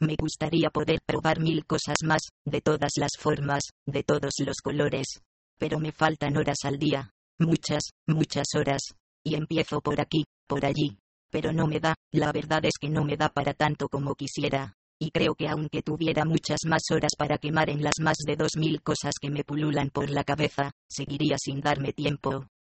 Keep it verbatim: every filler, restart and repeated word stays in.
Me gustaría poder probar mil cosas más, de todas las formas, de todos los colores. Pero me faltan horas al día. Muchas, muchas horas. Y empiezo por aquí, por allí. Pero no me da, la verdad es que no me da para tanto como quisiera. Y creo que aunque tuviera muchas más horas para quemar en las más de dos mil cosas que me pululan por la cabeza, seguiría sin darme tiempo.